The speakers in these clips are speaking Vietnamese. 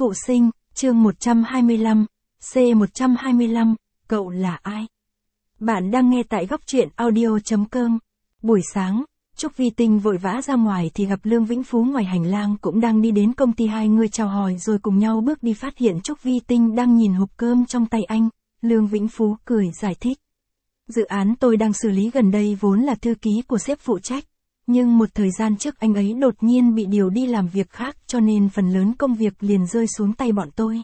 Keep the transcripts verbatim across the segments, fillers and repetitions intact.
Phụ sinh, chương một trăm hai mươi lăm, C một trăm hai mươi lăm, cậu là ai? Bạn đang nghe tại góc truyện audio.com. Buổi sáng, Trúc Vi Tinh vội vã ra ngoài thì gặp Lương Vĩnh Phú ngoài hành lang cũng đang đi đến công ty, hai người chào hỏi rồi cùng nhau bước đi, phát hiện Trúc Vi Tinh đang nhìn hộp cơm trong tay anh. Lương Vĩnh Phú cười giải thích. Dự án tôi đang xử lý gần đây vốn là thư ký của sếp phụ trách. Nhưng một thời gian trước anh ấy đột nhiên bị điều đi làm việc khác cho nên phần lớn công việc liền rơi xuống tay bọn tôi.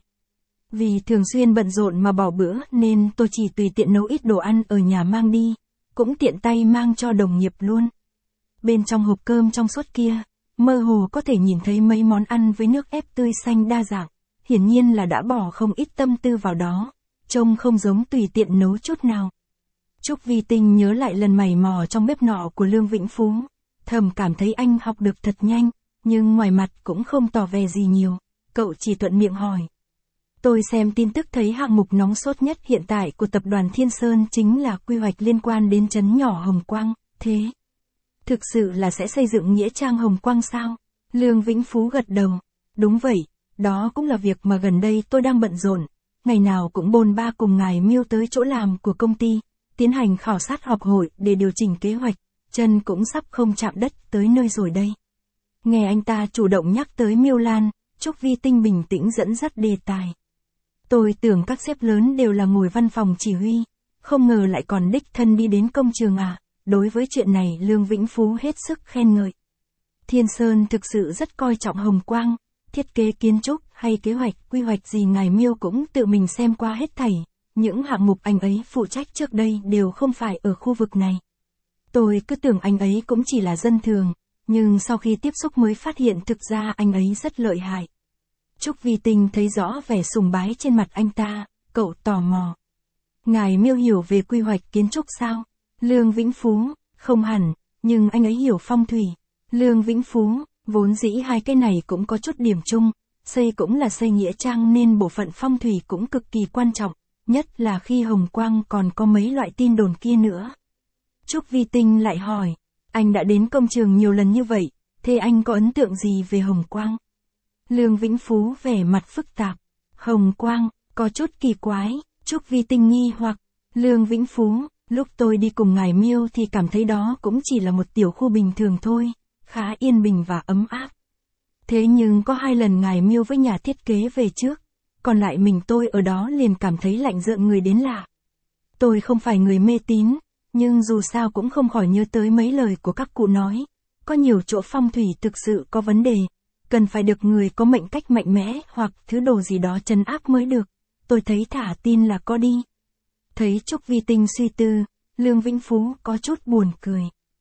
Vì thường xuyên bận rộn mà bỏ bữa nên tôi chỉ tùy tiện nấu ít đồ ăn ở nhà mang đi, cũng tiện tay mang cho đồng nghiệp luôn. Bên trong hộp cơm trong suốt kia, mơ hồ có thể nhìn thấy mấy món ăn với nước ép tươi xanh đa dạng, hiển nhiên là đã bỏ không ít tâm tư vào đó, trông không giống tùy tiện nấu chút nào. Trúc Vi Tinh nhớ lại lần mày mò trong bếp nọ của Lương Vĩnh Phú. Thầm cảm thấy anh học được thật nhanh, nhưng ngoài mặt cũng không tỏ vẻ gì nhiều, cậu chỉ thuận miệng hỏi. Tôi xem tin tức thấy hạng mục nóng sốt nhất hiện tại của tập đoàn Thiên Sơn chính là quy hoạch liên quan đến trấn nhỏ Hồng Quang, thế thực sự là sẽ xây dựng nghĩa trang Hồng Quang sao? Lương Vĩnh Phú gật đầu. Đúng vậy, đó cũng là việc mà gần đây tôi đang bận rộn, ngày nào cũng bôn ba cùng ngài Miêu tới chỗ làm của công ty, tiến hành khảo sát họp hội để điều chỉnh kế hoạch. Chân cũng sắp không chạm đất tới nơi rồi đây. Nghe anh ta chủ động nhắc tới Miêu Lan, Trúc Vi Tinh bình tĩnh dẫn dắt đề tài. Tôi tưởng các sếp lớn đều là ngồi văn phòng chỉ huy, không ngờ lại còn đích thân đi đến công trường à. Đối với chuyện này Lương Vĩnh Phú hết sức khen ngợi. Thiên Sơn thực sự rất coi trọng Hồng Quang, thiết kế kiến trúc hay kế hoạch quy hoạch gì ngài Miêu cũng tự mình xem qua hết thảy. Những hạng mục anh ấy phụ trách trước đây đều không phải ở khu vực này. Tôi cứ tưởng anh ấy cũng chỉ là dân thường, nhưng sau khi tiếp xúc mới phát hiện thực ra anh ấy rất lợi hại. Trúc Vi Tinh thấy rõ vẻ sùng bái trên mặt anh ta, cậu tò mò. Ngài Miêu hiểu về quy hoạch kiến trúc sao? Lương Vĩnh Phú, không hẳn, nhưng anh ấy hiểu phong thủy. Lương Vĩnh Phú, vốn dĩ hai cái này cũng có chút điểm chung, xây cũng là xây nghĩa trang nên bộ phận phong thủy cũng cực kỳ quan trọng, nhất là khi Hồng Quang còn có mấy loại tin đồn kia nữa. Trúc Vi Tinh lại hỏi, anh đã đến công trường nhiều lần như vậy, thế anh có ấn tượng gì về Hồng Quang? Lương Vĩnh Phú vẻ mặt phức tạp. Hồng Quang, có chút kỳ quái, Trúc Vi Tinh nghi hoặc. Lương Vĩnh Phú, lúc tôi đi cùng ngài Miêu thì cảm thấy đó cũng chỉ là một tiểu khu bình thường thôi, khá yên bình và ấm áp. Thế nhưng có hai lần ngài Miêu với nhà thiết kế về trước, còn lại mình tôi ở đó liền cảm thấy lạnh rợn người đến lạ. Tôi không phải người mê tín, nhưng dù sao cũng không khỏi nhớ tới mấy lời của các cụ nói, có nhiều chỗ phong thủy thực sự có vấn đề, cần phải được người có mệnh cách mạnh mẽ hoặc thứ đồ gì đó trấn áp mới được, tôi thấy thả tin là có đi. Thấy Trúc Vi Tinh suy tư, Lương Vĩnh Phú có chút buồn cười.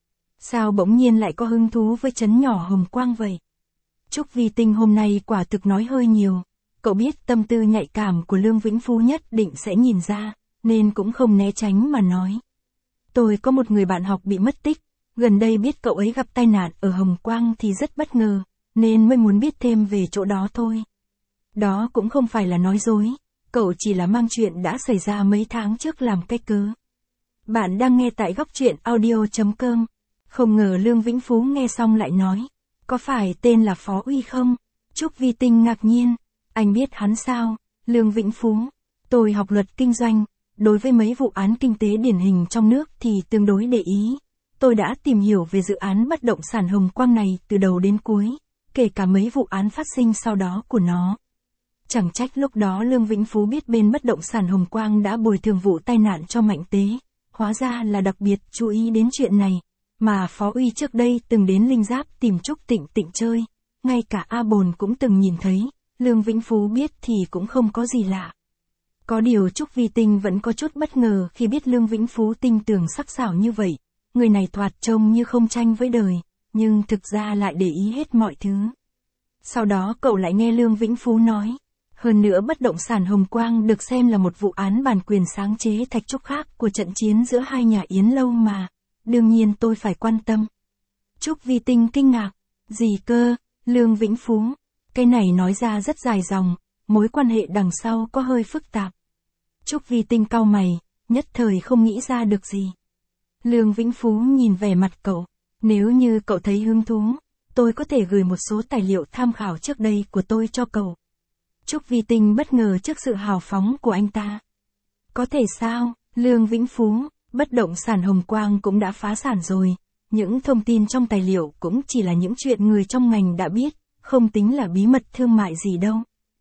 Sao bỗng nhiên lại có hứng thú với trấn nhỏ Hồng Quang vậy? Trúc Vi Tinh hôm nay quả thực nói hơi nhiều, cậu biết tâm tư nhạy cảm của Lương Vĩnh Phú nhất định sẽ nhìn ra, nên cũng không né tránh mà nói. Tôi có một người bạn học bị mất tích, gần đây biết cậu ấy gặp tai nạn ở Hồng Quang thì rất bất ngờ, nên mới muốn biết thêm về chỗ đó thôi. Đó cũng không phải là nói dối, cậu chỉ là mang chuyện đã xảy ra mấy tháng trước làm cái cớ. Bạn đang nghe tại góc truyện audio.com. Không ngờ Lương Vĩnh Phú nghe xong lại nói, có phải tên là Phó Uy không? Trúc Vi Tinh ngạc nhiên, anh biết hắn sao? Lương Vĩnh Phú, tôi học luật kinh doanh. Đối với mấy vụ án kinh tế điển hình trong nước thì tương đối để ý. Tôi đã tìm hiểu về dự án bất động sản Hồng Quang này từ đầu đến cuối, kể cả mấy vụ án phát sinh sau đó của nó. Chẳng trách lúc đó Lương Vĩnh Phú biết bên bất động sản Hồng Quang đã bồi thường vụ tai nạn cho Mạnh Tế, hóa ra là đặc biệt chú ý đến chuyện này, mà Phó Uy trước đây từng đến Linh Giáp tìm Trúc Tịnh Tịnh chơi, ngay cả A Bồn cũng từng nhìn thấy, Lương Vĩnh Phú biết thì cũng không có gì lạ. Có điều Trúc Vi Tinh vẫn có chút bất ngờ khi biết Lương Vĩnh Phú tinh tường sắc sảo như vậy, người này thoạt trông như không tranh với đời, nhưng thực ra lại để ý hết mọi thứ. Sau đó cậu lại nghe Lương Vĩnh Phú nói, hơn nữa bất động sản Hồng Quang được xem là một vụ án bản quyền sáng chế thạch trúc khác của trận chiến giữa hai nhà Yến Lâu mà, đương nhiên tôi phải quan tâm. Trúc Vi Tinh kinh ngạc, gì cơ? Lương Vĩnh Phú, cái này nói ra rất dài dòng, mối quan hệ đằng sau có hơi phức tạp. Trúc Vi Tinh cau mày, nhất thời không nghĩ ra được gì. Lương Vĩnh Phú nhìn vẻ mặt cậu, nếu như cậu thấy hứng thú, tôi có thể gửi một số tài liệu tham khảo trước đây của tôi cho cậu. Trúc Vi Tinh bất ngờ trước sự hào phóng của anh ta. Có thể sao, Lương Vĩnh Phú, bất động sản Hồng Quang cũng đã phá sản rồi. Những thông tin trong tài liệu cũng chỉ là những chuyện người trong ngành đã biết, không tính là bí mật thương mại gì đâu.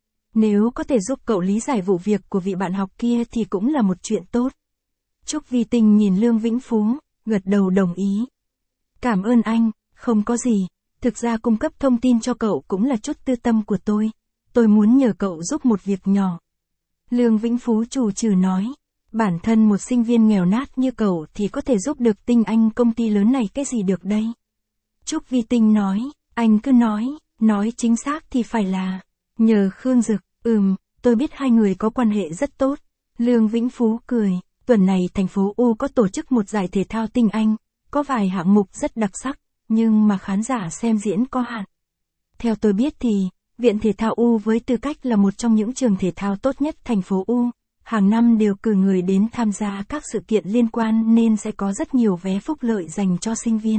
Nếu có thể giúp cậu lý giải vụ việc của vị bạn học kia thì cũng là một chuyện tốt. Trúc Vi Tinh nhìn Lương Vĩnh Phú, gật đầu đồng ý. Cảm ơn anh, không có gì, thực ra cung cấp thông tin cho cậu cũng là chút tư tâm của tôi. Tôi muốn nhờ cậu giúp một việc nhỏ. Lương Vĩnh Phú trù trừ nói, bản thân một sinh viên nghèo nát như cậu thì có thể giúp được Tinh Anh công ty lớn này cái gì được đây? Trúc Vi Tinh nói, anh cứ nói, nói chính xác thì phải là, nhờ Khương Dực, ừm, tôi biết hai người có quan hệ rất tốt. Lương Vĩnh Phú cười, tuần này thành phố U có tổ chức một giải thể thao Tinh Anh, có vài hạng mục rất đặc sắc, nhưng mà khán giả xem diễn có hạn. Theo tôi biết thì, Viện Thể thao U với tư cách là một trong những trường thể thao tốt nhất thành phố U, hàng năm đều cử người đến tham gia các sự kiện liên quan nên sẽ có rất nhiều vé phúc lợi dành cho sinh viên.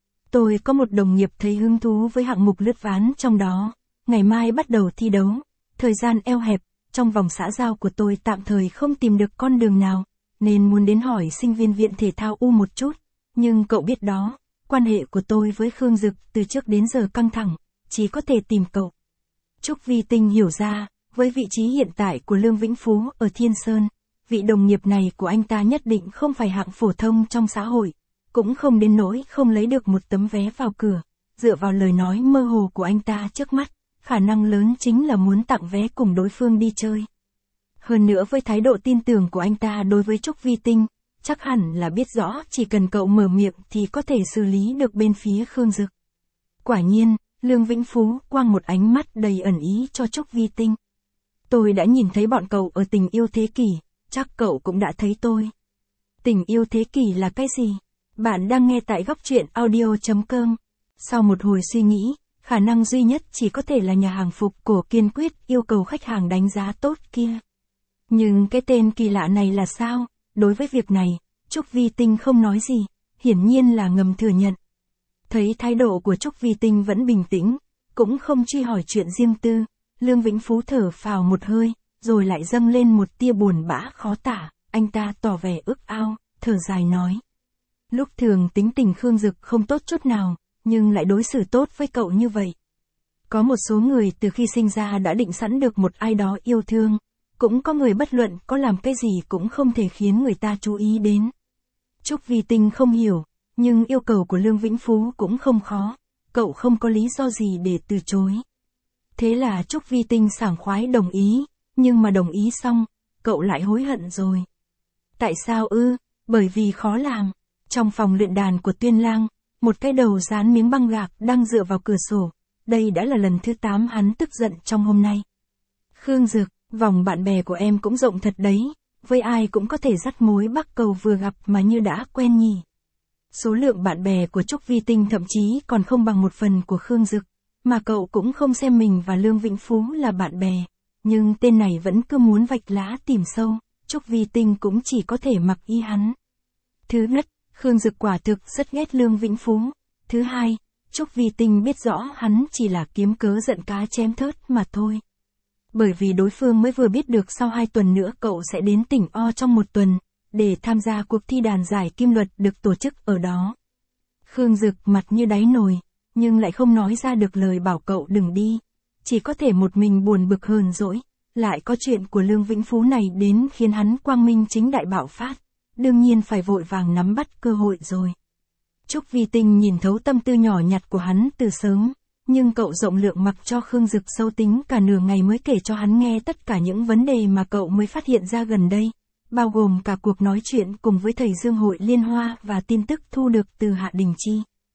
Tôi có một đồng nghiệp thấy hứng thú với hạng mục lướt ván trong đó, ngày mai bắt đầu thi đấu, thời gian eo hẹp, trong vòng xã giao của tôi tạm thời không tìm được con đường nào, nên muốn đến hỏi sinh viên Viện Thể thao U một chút, nhưng cậu biết đó, quan hệ của tôi với Khương Dực từ trước đến giờ căng thẳng, chỉ có thể tìm cậu. Trúc Vi Tinh hiểu ra, với vị trí hiện tại của Lương Vĩnh Phú ở Thiên Sơn, vị đồng nghiệp này của anh ta nhất định không phải hạng phổ thông trong xã hội, cũng không đến nỗi không lấy được một tấm vé vào cửa, dựa vào lời nói mơ hồ của anh ta trước mắt, khả năng lớn chính là muốn tặng vé cùng đối phương đi chơi. Hơn nữa với thái độ tin tưởng của anh ta đối với Trúc Vi Tinh, chắc hẳn là biết rõ chỉ cần cậu mở miệng thì có thể xử lý được bên phía Khương Dực. Quả nhiên, Lương Vĩnh Phú quăng một ánh mắt đầy ẩn ý cho Trúc Vi Tinh. Tôi đã nhìn thấy bọn cậu ở Tình Yêu Thế Kỷ, chắc cậu cũng đã thấy tôi. Tình Yêu Thế Kỷ là cái gì? Bạn đang nghe tại góc truyện audio chấm com. Sau một hồi suy nghĩ, khả năng duy nhất chỉ có thể là nhà hàng phục cổ kiên quyết yêu cầu khách hàng đánh giá tốt kia. Nhưng cái tên kỳ lạ này là sao? Đối với việc này, Trúc Vi Tinh không nói gì, hiển nhiên là ngầm thừa nhận. Thấy thái độ của Trúc Vi Tinh vẫn bình tĩnh, cũng không truy hỏi chuyện riêng tư, Lương Vĩnh Phú thở phào một hơi, rồi lại dâng lên một tia buồn bã khó tả, anh ta tỏ vẻ ước ao, thở dài nói. Lúc thường tính tình Khương Dực không tốt chút nào, nhưng lại đối xử tốt với cậu như vậy. Có một số người từ khi sinh ra đã định sẵn được một ai đó yêu thương, cũng có người bất luận có làm cái gì cũng không thể khiến người ta chú ý đến. Trúc Vi Tinh không hiểu, nhưng yêu cầu của Lương Vĩnh Phú cũng không khó, cậu không có lý do gì để từ chối. Thế là Trúc Vi Tinh sảng khoái đồng ý, nhưng mà đồng ý xong, cậu lại hối hận rồi. Tại sao ư? Bởi vì khó làm. Trong phòng luyện đàn của Tuyên Lang, một cái đầu dán miếng băng gạc đang dựa vào cửa sổ, đây đã là lần thứ tám hắn tức giận trong hôm nay. Khương Dực, vòng bạn bè của em cũng rộng thật đấy, với ai cũng có thể dắt mối bắc cầu vừa gặp mà như đã quen nhỉ. Số lượng bạn bè của Trúc Vi Tinh thậm chí còn không bằng một phần của Khương Dực, mà cậu cũng không xem mình và Lương Vĩnh Phú là bạn bè, nhưng tên này vẫn cứ muốn vạch lá tìm sâu, Trúc Vi Tinh cũng chỉ có thể mặc y hắn. Thứ nhất, Khương Dực quả thực rất ghét Lương Vĩnh Phú. Thứ hai, Trúc Vi Tinh biết rõ hắn chỉ là kiếm cớ giận cá chém thớt mà thôi. Bởi vì đối phương mới vừa biết được sau hai tuần nữa cậu sẽ đến tỉnh O trong một tuần, để tham gia cuộc thi đàn giải kim luật được tổ chức ở đó. Khương Dực mặt như đáy nồi, nhưng lại không nói ra được lời bảo cậu đừng đi. Chỉ có thể một mình buồn bực hờn dỗi, lại có chuyện của Lương Vĩnh Phú này đến khiến hắn quang minh chính đại bạo phát, đương nhiên phải vội vàng nắm bắt cơ hội rồi. Trúc Vi Tinh nhìn thấu tâm tư nhỏ nhặt của hắn từ sớm, nhưng cậu rộng lượng mặc cho Khương Dực sâu tính cả nửa ngày mới kể cho hắn nghe tất cả những vấn đề mà cậu mới phát hiện ra gần đây, bao gồm cả cuộc nói chuyện cùng với thầy Dương hội Liên Hoa và tin tức thu được từ Hạ Đình Chi.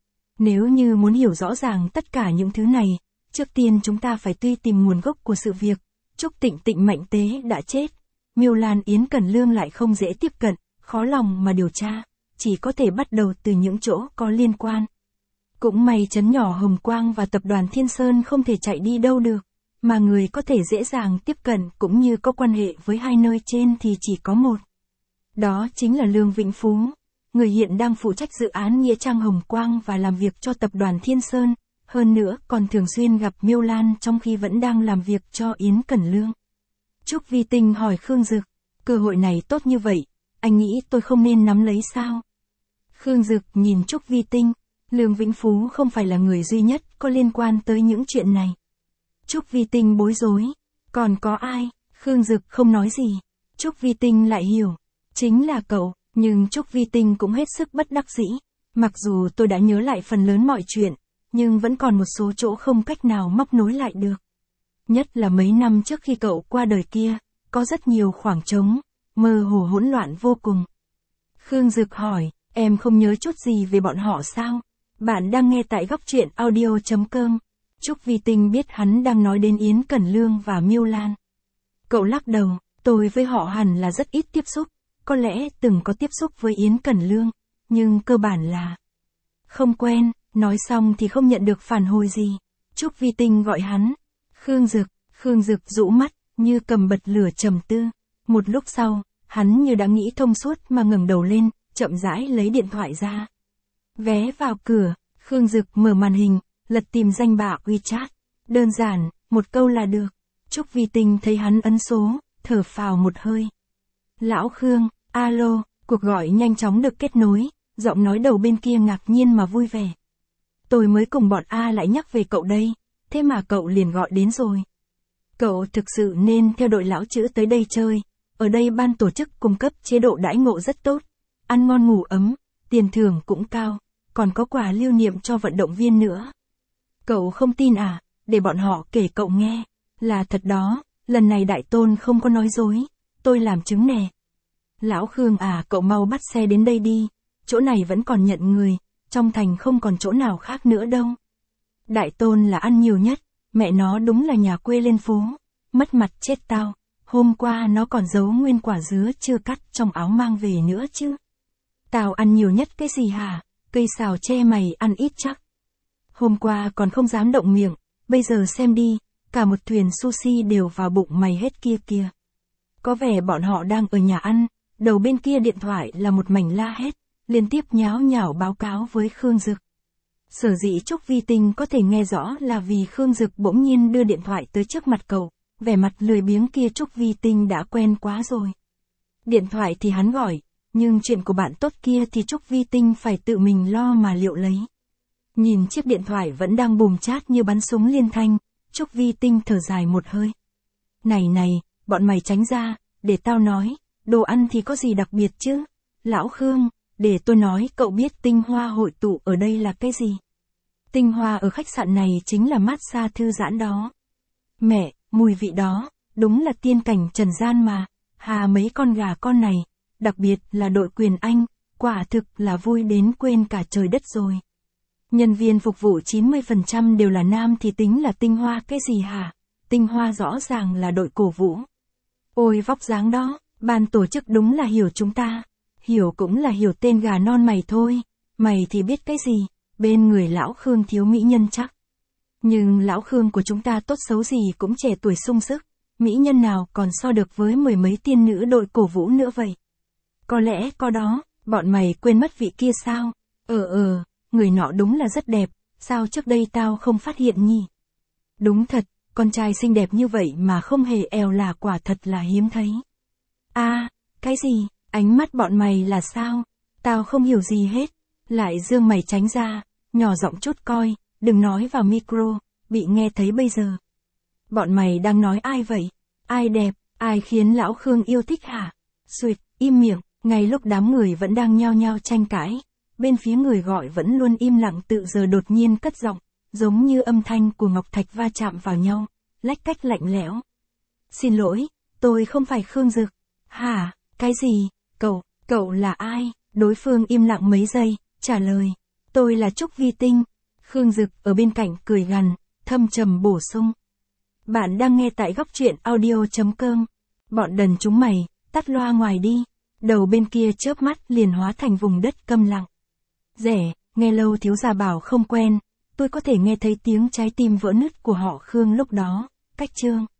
Nếu như muốn hiểu rõ ràng tất cả những thứ này, trước tiên chúng ta phải truy tìm nguồn gốc của sự việc. Trúc Tịnh Tịnh Mạnh Tế đã chết, Miêu Lan Yến Cẩn Lương lại không dễ tiếp cận, khó lòng mà điều tra, chỉ có thể bắt đầu từ những chỗ có liên quan. Cũng may trấn nhỏ Hồng Quang và tập đoàn Thiên Sơn không thể chạy đi đâu được, mà người có thể dễ dàng tiếp cận cũng như có quan hệ với hai nơi trên thì chỉ có một. Đó chính là Lương Vĩnh Phú, người hiện đang phụ trách dự án Nghĩa Trang Hồng Quang và làm việc cho tập đoàn Thiên Sơn, Hơn nữa còn thường xuyên gặp Miêu Lan trong khi vẫn đang làm việc cho Yến Cẩn Lương. Trúc Vi Tinh hỏi Khương Dực, cơ hội này tốt như vậy, anh nghĩ tôi không nên nắm lấy sao? Khương Dực nhìn Trúc Vi Tinh, Lương Vĩnh Phú không phải là người duy nhất có liên quan tới những chuyện này. Trúc Vi Tinh bối rối, còn có ai? Khương Dực không nói gì. Trúc Vi Tinh lại hiểu, chính là cậu, nhưng Trúc Vi Tinh cũng hết sức bất đắc dĩ. Mặc dù tôi đã nhớ lại phần lớn mọi chuyện, nhưng vẫn còn một số chỗ không cách nào móc nối lại được. Nhất là mấy năm trước khi cậu qua đời kia, có rất nhiều khoảng trống, mơ hồ hỗn loạn vô cùng. Khương Dực hỏi, em không nhớ chút gì về bọn họ sao? Bạn đang nghe tại góc truyện audio chấm com. Trúc Vi Tinh biết hắn đang nói đến Yến Cẩn Lương và Miêu Lan. Cậu lắc đầu, tôi với họ hẳn là rất ít tiếp xúc, có lẽ từng có tiếp xúc với Yến Cẩn Lương, nhưng cơ bản là không quen, nói xong thì không nhận được phản hồi gì. Trúc Vi Tinh gọi hắn, Khương Dực, Khương Dực rũ mắt, như cầm bật lửa trầm tư. Một lúc sau, hắn như đã nghĩ thông suốt mà ngẩng đầu lên, chậm rãi lấy điện thoại ra. Vé vào cửa, Khương Dực mở màn hình, lật tìm danh bạ WeChat. Đơn giản, một câu là được. Trúc Vi Tinh thấy hắn ấn số, thở phào một hơi. Lão Khương, alo, cuộc gọi nhanh chóng được kết nối, giọng nói đầu bên kia ngạc nhiên mà vui vẻ. Tôi mới cùng bọn A lại nhắc về cậu đây, thế mà cậu liền gọi đến rồi. Cậu thực sự nên theo đội lão chữ tới đây chơi, ở đây ban tổ chức cung cấp chế độ đãi ngộ rất tốt, ăn ngon ngủ ấm, tiền thưởng cũng cao, còn có quà lưu niệm cho vận động viên nữa. Cậu không tin à, để bọn họ kể cậu nghe, là thật đó, lần này Đại Tôn không có nói dối, tôi làm chứng nè. Lão Khương à, cậu mau bắt xe đến đây đi, chỗ này vẫn còn nhận người, trong thành không còn chỗ nào khác nữa đâu. Đại Tôn là ăn nhiều nhất, mẹ nó đúng là nhà quê lên phố, mất mặt chết tao, hôm qua nó còn giấu nguyên quả dứa chưa cắt trong áo mang về nữa chứ. Tao ăn nhiều nhất cái gì hả, cây xào che mày ăn ít chắc. Hôm qua còn không dám động miệng, bây giờ xem đi, cả một thuyền sushi đều vào bụng mày hết kia kìa. Có vẻ bọn họ đang ở nhà ăn, đầu bên kia điện thoại là một mảnh la hét, liên tiếp nháo nhảo báo cáo với Khương Dực. Sở dĩ Trúc Vi Tinh có thể nghe rõ là vì Khương Dực bỗng nhiên đưa điện thoại tới trước mặt cậu, vẻ mặt lười biếng kia Trúc Vi Tinh đã quen quá rồi. Điện thoại thì hắn gọi, nhưng chuyện của bạn tốt kia thì Trúc Vi Tinh phải tự mình lo mà liệu lấy. Nhìn chiếc điện thoại vẫn đang bùm chát như bắn súng liên thanh, Trúc Vi Tinh thở dài một hơi. Này này, bọn mày tránh ra, để tao nói, đồ ăn thì có gì đặc biệt chứ? Lão Khương, để tôi nói cậu biết tinh hoa hội tụ ở đây là cái gì? Tinh hoa ở khách sạn này chính là massage thư giãn đó. Mẹ, mùi vị đó, đúng là tiên cảnh trần gian mà, hà mấy con gà con này, đặc biệt là đội quyền Anh, quả thực là vui đến quên cả trời đất rồi. Nhân viên phục vụ chín mươi phần trăm đều là nam thì tính là tinh hoa cái gì hả? Tinh hoa rõ ràng là đội cổ vũ. Ôi vóc dáng đó, ban tổ chức đúng là hiểu chúng ta. Hiểu cũng là hiểu tên gà non mày thôi. Mày thì biết cái gì, bên người lão Khương thiếu mỹ nhân chắc. Nhưng lão Khương của chúng ta tốt xấu gì cũng trẻ tuổi sung sức. Mỹ nhân nào còn so được với mười mấy tiên nữ đội cổ vũ nữa vậy? Có lẽ có đó, bọn mày quên mất vị kia sao? Ờ ờ, người nọ đúng là rất đẹp, sao trước đây tao không phát hiện nhỉ? Đúng thật, con trai xinh đẹp như vậy mà không hề eo là quả thật là hiếm thấy. A, à, cái gì? Ánh mắt bọn mày là sao? Tao không hiểu gì hết. Lại dương mày tránh ra, nhỏ giọng chút coi, đừng nói vào micro, bị nghe thấy bây giờ. Bọn mày đang nói ai vậy? Ai đẹp, ai khiến lão Khương yêu thích hả? Xuyệt, im miệng, ngay lúc đám người vẫn đang nhao nhao tranh cãi, bên phía người gọi vẫn luôn im lặng tự giờ đột nhiên cất giọng, giống như âm thanh của ngọc thạch va chạm vào nhau, lách cách lạnh lẽo. Xin lỗi, tôi không phải Khương Dực. Hả, cái gì? Cậu, cậu là ai? Đối phương im lặng mấy giây, trả lời. Tôi là Trúc Vi Tinh. Khương Dực ở bên cạnh cười gằn, thâm trầm bổ sung. Bạn đang nghe tại góc truyện audio chấm com. Bọn đần chúng mày, tắt loa ngoài đi. Đầu bên kia chớp mắt liền hóa thành vùng đất câm lặng. Rẻ, nghe lâu thiếu gia bảo không quen, tôi có thể nghe thấy tiếng trái tim vỡ nứt của họ Khương lúc đó, cách chương.